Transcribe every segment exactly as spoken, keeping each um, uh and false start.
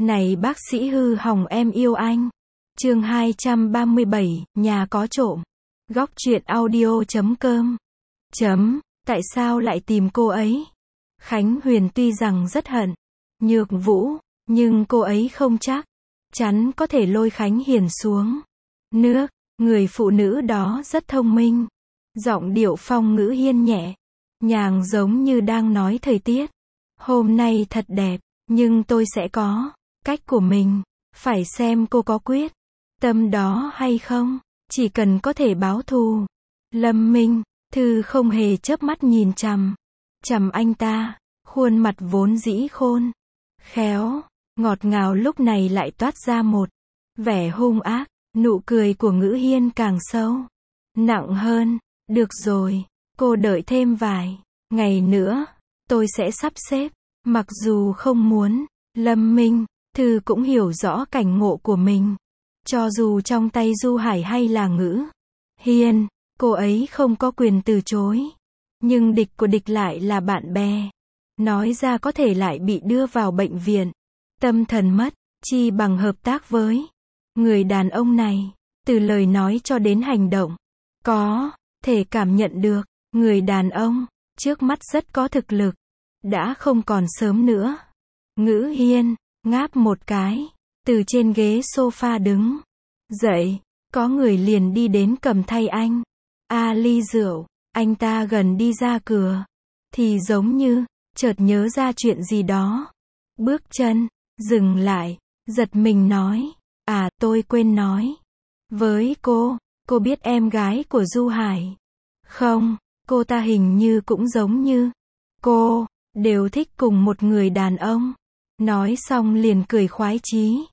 Này bác sĩ hư hỏng em yêu anh. Chương hai trăm ba mươi bảy, nhà có trộm. Góc truyện audio chấm com. Chấm, tại sao lại tìm cô ấy? Khánh Huyền tuy rằng rất hận Nhược Vũ, nhưng cô ấy không chắc chắn có thể lôi Khánh Hiền xuống nước. Người phụ nữ đó rất thông minh. Giọng điệu phong ngữ hiên nhẹ nhàng, giống như đang nói thời tiết hôm nay thật đẹp, nhưng tôi sẽ có cách của mình. Phải xem cô có quyết tâm đó hay không. Chỉ cần có thể báo thù. Lâm Minh Thư không hề chớp mắt nhìn chằm chằm anh ta. Khuôn mặt vốn dĩ khôn khéo, ngọt ngào lúc này lại toát ra một vẻ hung ác. Nụ cười của Ngữ Hiên càng sâu nặng hơn. Được rồi, cô đợi thêm vài ngày nữa, tôi sẽ sắp xếp. Mặc dù không muốn, Lâm Minh Thư cũng hiểu rõ cảnh ngộ của mình. Cho dù trong tay Du Hải hay là Ngữ Hiên, cô ấy không có quyền từ chối. Nhưng địch của địch lại là bạn bè. Nói ra có thể lại bị đưa vào bệnh viện tâm thần mất. Chi bằng hợp tác với người đàn ông này. Từ lời nói cho đến hành động, có thể cảm nhận được người đàn ông trước mắt rất có thực lực. Đã không còn sớm nữa. Ngữ Hiên ngáp một cái, từ trên ghế sofa đứng dậy. Có người liền đi đến cầm thay anh a ly rượu. Anh ta gần đi ra cửa thì giống như chợt nhớ ra chuyện gì đó. Bước chân dừng lại, giật mình nói, à tôi quên nói với cô, cô biết em gái của Du Hải không? Cô ta hình như cũng giống như cô, đều thích cùng một người đàn ông. Nói xong liền cười khoái chí,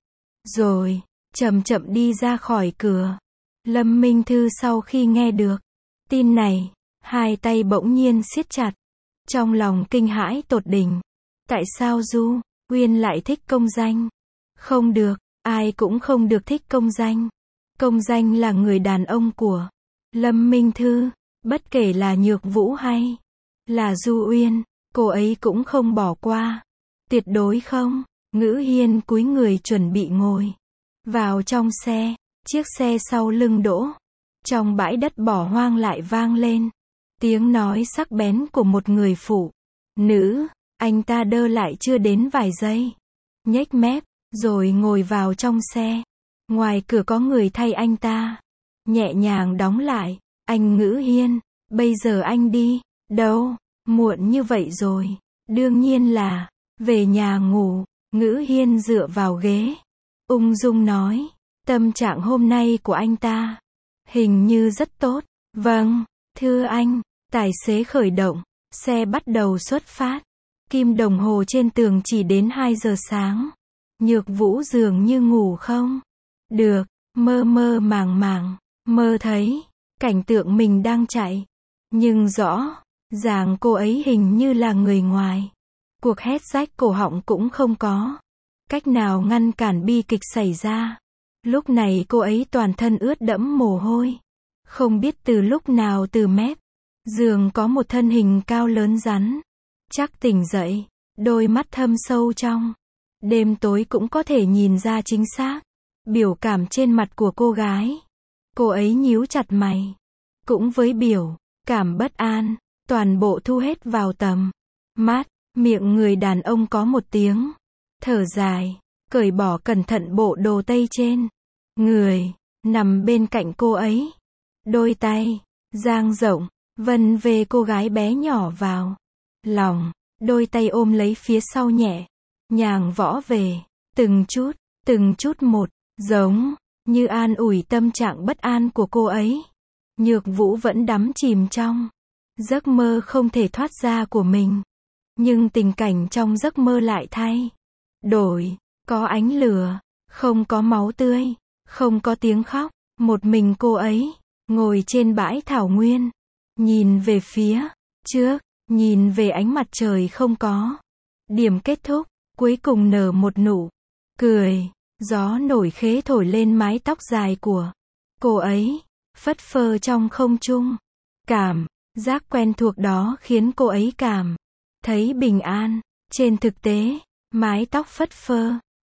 rồi chậm chậm đi ra khỏi cửa. Lâm Minh Thư sau khi nghe được tin này, hai tay bỗng nhiên siết chặt, trong lòng kinh hãi tột đỉnh. Tại sao Du Uyên lại thích công danh? Không được, ai cũng không được thích công danh. Công danh là người đàn ông của Lâm Minh Thư. Bất kể là Nhược Vũ hay là Du Uyên, cô ấy cũng không bỏ qua. Tuyệt đối không. Ngữ Hiên cúi người chuẩn bị ngồi vào trong xe. Chiếc xe sau lưng đỗ trong bãi đất bỏ hoang lại vang lên tiếng nói sắc bén của một người phụ nữ. Anh ta đơ lại chưa đến vài giây, nhếch mép, rồi ngồi vào trong xe. Ngoài cửa có người thay anh ta nhẹ nhàng đóng lại. Anh Ngữ Hiên, bây giờ anh đi đâu? Muộn như vậy rồi. Đương nhiên là về nhà ngủ. Ngữ Hiên dựa vào ghế, ung dung nói. Tâm trạng hôm nay của anh ta hình như rất tốt. Vâng, thưa anh. Tài xế khởi động, xe bắt đầu xuất phát. Kim đồng hồ trên tường chỉ đến hai giờ sáng. Nhược Vũ dường như ngủ không được, mơ mơ màng màng, mơ thấy cảnh tượng mình đang chạy. Nhưng rõ ràng cô ấy hình như là người ngoài. Cuộc hét rách cổ họng cũng không có cách nào ngăn cản bi kịch xảy ra. Lúc này cô ấy toàn thân ướt đẫm mồ hôi. Không biết từ lúc nào từ mép giường có một thân hình cao lớn rắn chắc tỉnh dậy. Đôi mắt thâm sâu trong đêm tối cũng có thể nhìn ra chính xác biểu cảm trên mặt của cô gái. Cô ấy nhíu chặt mày, cũng với biểu cảm bất an, toàn bộ thu hết vào tầm mắt. Miệng người đàn ông có một tiếng thở dài, cởi bỏ cẩn thận bộ đồ tây trên người, nằm bên cạnh cô ấy. Đôi tay dang rộng, vân về cô gái bé nhỏ vào lòng. Đôi tay ôm lấy phía sau nhẹ nhàng võ về, từng chút, từng chút một, giống như an ủi tâm trạng bất an của cô ấy. Nhược Vũ vẫn đắm chìm trong giấc mơ không thể thoát ra của mình. Nhưng tình cảnh trong giấc mơ lại thay đổi. Có ánh lửa, không có máu tươi, không có tiếng khóc. Một mình cô ấy ngồi trên bãi thảo nguyên, nhìn về phía trước, nhìn về ánh mặt trời không có điểm kết thúc. Cuối cùng nở một nụ cười. Gió nổi khế thổi lên mái tóc dài của cô ấy, phất phơ trong không trung. Cảm giác quen thuộc đó khiến cô ấy cảm thấy bình an. Trên thực tế, mái tóc phất phơ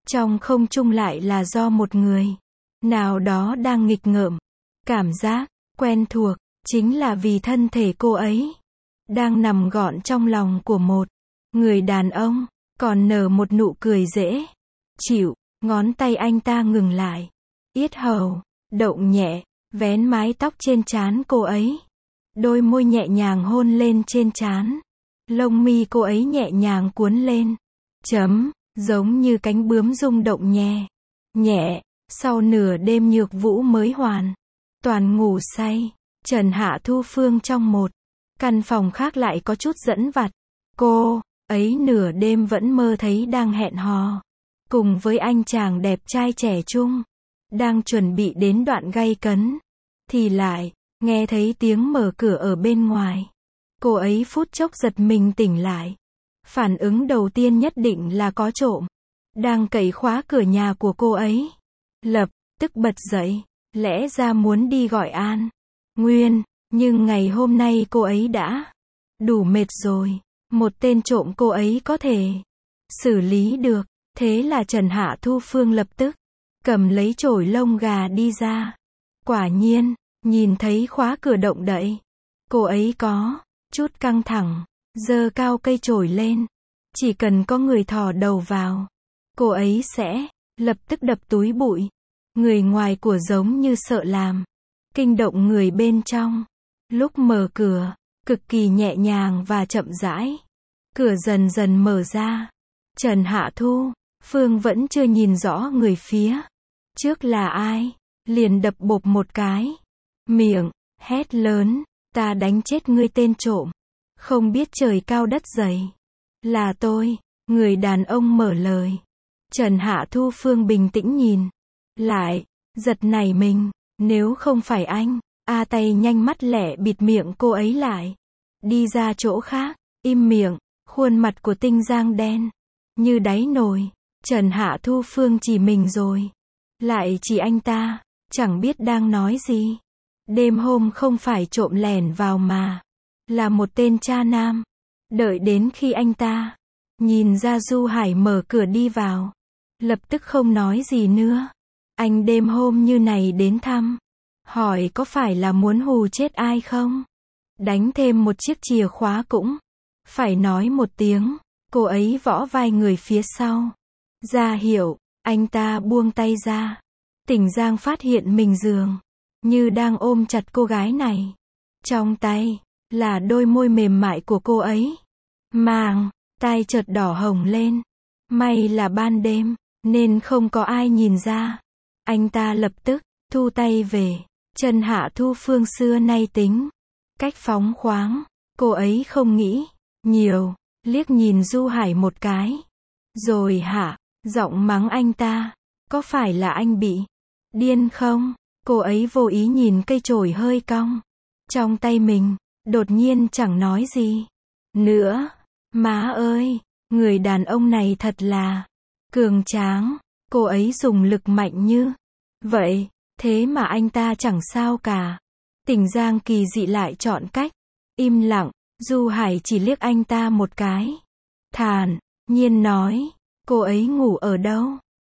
Trong không trung lại là do một người nào đó đang nghịch ngợm. Cảm giác quen thuộc, chính là vì thân thể cô ấy đang nằm gọn trong lòng của một người đàn ông, còn nở một nụ cười dễ chịu. Ngón tay anh ta ngừng lại, yết hầu động nhẹ, vén mái tóc trên trán cô ấy. Đôi môi nhẹ nhàng hôn lên trên trán. Lông mi cô ấy nhẹ nhàng cuốn lên. Chấm, giống như cánh bướm rung động nhẹ nhẹ. Sau nửa đêm Nhược Vũ mới hoàn toàn ngủ say, Trần Hạ Thu Phương trong một căn phòng khác lại có chút dẫn vặt. Cô ấy nửa đêm vẫn mơ thấy đang hẹn hò cùng với anh chàng đẹp trai trẻ trung, đang chuẩn bị đến đoạn gay cấn, thì lại nghe thấy tiếng mở cửa ở bên ngoài. Cô ấy phút chốc giật mình tỉnh lại. Phản ứng đầu tiên nhất định là có trộm đang cậy khóa cửa nhà của cô ấy. Lập tức bật dậy, lẽ ra muốn đi gọi An Nguyên, nhưng ngày hôm nay cô ấy đã đủ mệt rồi. Một tên trộm cô ấy có thể xử lý được. Thế là Trần Hạ Thu Phương lập tức cầm lấy chổi lông gà đi ra. Quả nhiên, nhìn thấy khóa cửa động đậy, cô ấy có chút căng thẳng, giơ cao cây chổi lên. Chỉ cần có người thò đầu vào, cô ấy sẽ lập tức đập túi bụi. Người ngoài của giống như sợ làm kinh động người bên trong. Lúc mở cửa, cực kỳ nhẹ nhàng và chậm rãi, cửa dần dần mở ra. Trần Hạ Thu Phương vẫn chưa nhìn rõ người phía trước là ai, liền đập bộp một cái miệng, hét lớn, ta đánh chết ngươi tên trộm, không biết trời cao đất dày. Là tôi, người đàn ông mở lời. Trần Hạ Thu Phương bình tĩnh nhìn lại, giật nảy mình, nếu không phải anh, a tay nhanh mắt lẹ bịt miệng cô ấy lại, đi ra chỗ khác, im miệng. Khuôn mặt của Tinh Giang đen như đáy nồi. Trần Hạ Thu Phương chỉ mình rồi, lại chỉ anh ta, chẳng biết đang nói gì. Đêm hôm không phải trộm lẻn vào mà là một tên cha nam. Đợi đến khi anh ta nhìn ra Du Hải mở cửa đi vào, lập tức không nói gì nữa. Anh đêm hôm như này đến thăm, hỏi có phải là muốn hù chết ai không? Đánh thêm một chiếc chìa khóa cũng phải nói một tiếng. Cô ấy võ vai người phía sau, ra hiệu. Anh ta buông tay ra. Tỉnh Giang phát hiện mình dường như đang ôm chặt cô gái này. Trong tay là đôi môi mềm mại của cô ấy. Màng tai chợt đỏ hồng lên. May là ban đêm nên không có ai nhìn ra. Anh ta lập tức thu tay về. Trần Hạ Thu Phương xưa nay tính cách phóng khoáng, cô ấy không nghĩ nhiều, liếc nhìn Du Hải một cái, rồi hạ giọng mắng anh ta, có phải là anh bị điên không? Cô ấy vô ý nhìn cây chổi hơi cong trong tay mình, đột nhiên chẳng nói gì nữa. Má ơi, người đàn ông này thật là cường tráng. Cô ấy dùng lực mạnh như vậy, thế mà anh ta chẳng sao cả. Tỉnh Giang kỳ dị lại chọn cách im lặng. Du Hải chỉ liếc anh ta một cái, thản nhiên nói, cô ấy ngủ ở đâu?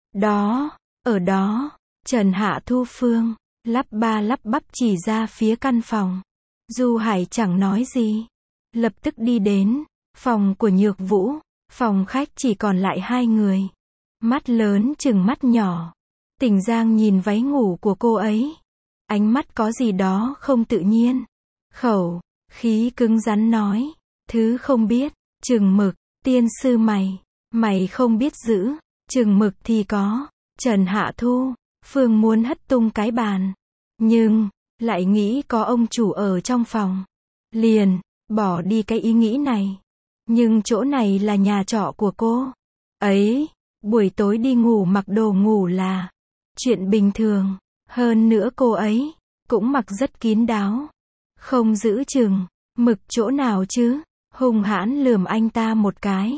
Đó, ở đó. Trần Hạ Thu Phương lắp ba lắp bắp chỉ ra phía căn phòng. Du Hải chẳng nói gì, lập tức đi đến phòng của Nhược Vũ. Phòng khách chỉ còn lại hai người, mắt lớn chừng mắt nhỏ. Tỉnh Giang nhìn váy ngủ của cô ấy, ánh mắt có gì đó không tự nhiên. Khẩu khí cứng rắn nói, thứ không biết chừng mực, tiên sư mày, mày không biết giữ chừng mực thì có. Trần Hạ Thu Phương muốn hất tung cái bàn, nhưng lại nghĩ có ông chủ ở trong phòng, liền bỏ đi cái ý nghĩ này. Nhưng chỗ này là nhà trọ của cô ấy, buổi tối đi ngủ mặc đồ ngủ là chuyện bình thường. Hơn nữa cô ấy cũng mặc rất kín đáo, không giữ chừng mực chỗ nào chứ. Hung hãn lườm anh ta một cái,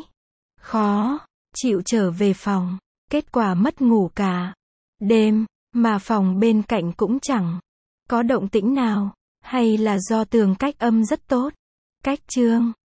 khó chịu trở về phòng. Kết quả mất ngủ cả đêm, mà phòng bên cạnh cũng chẳng có động tĩnh nào. Hay là do tường cách âm rất tốt? Cách chương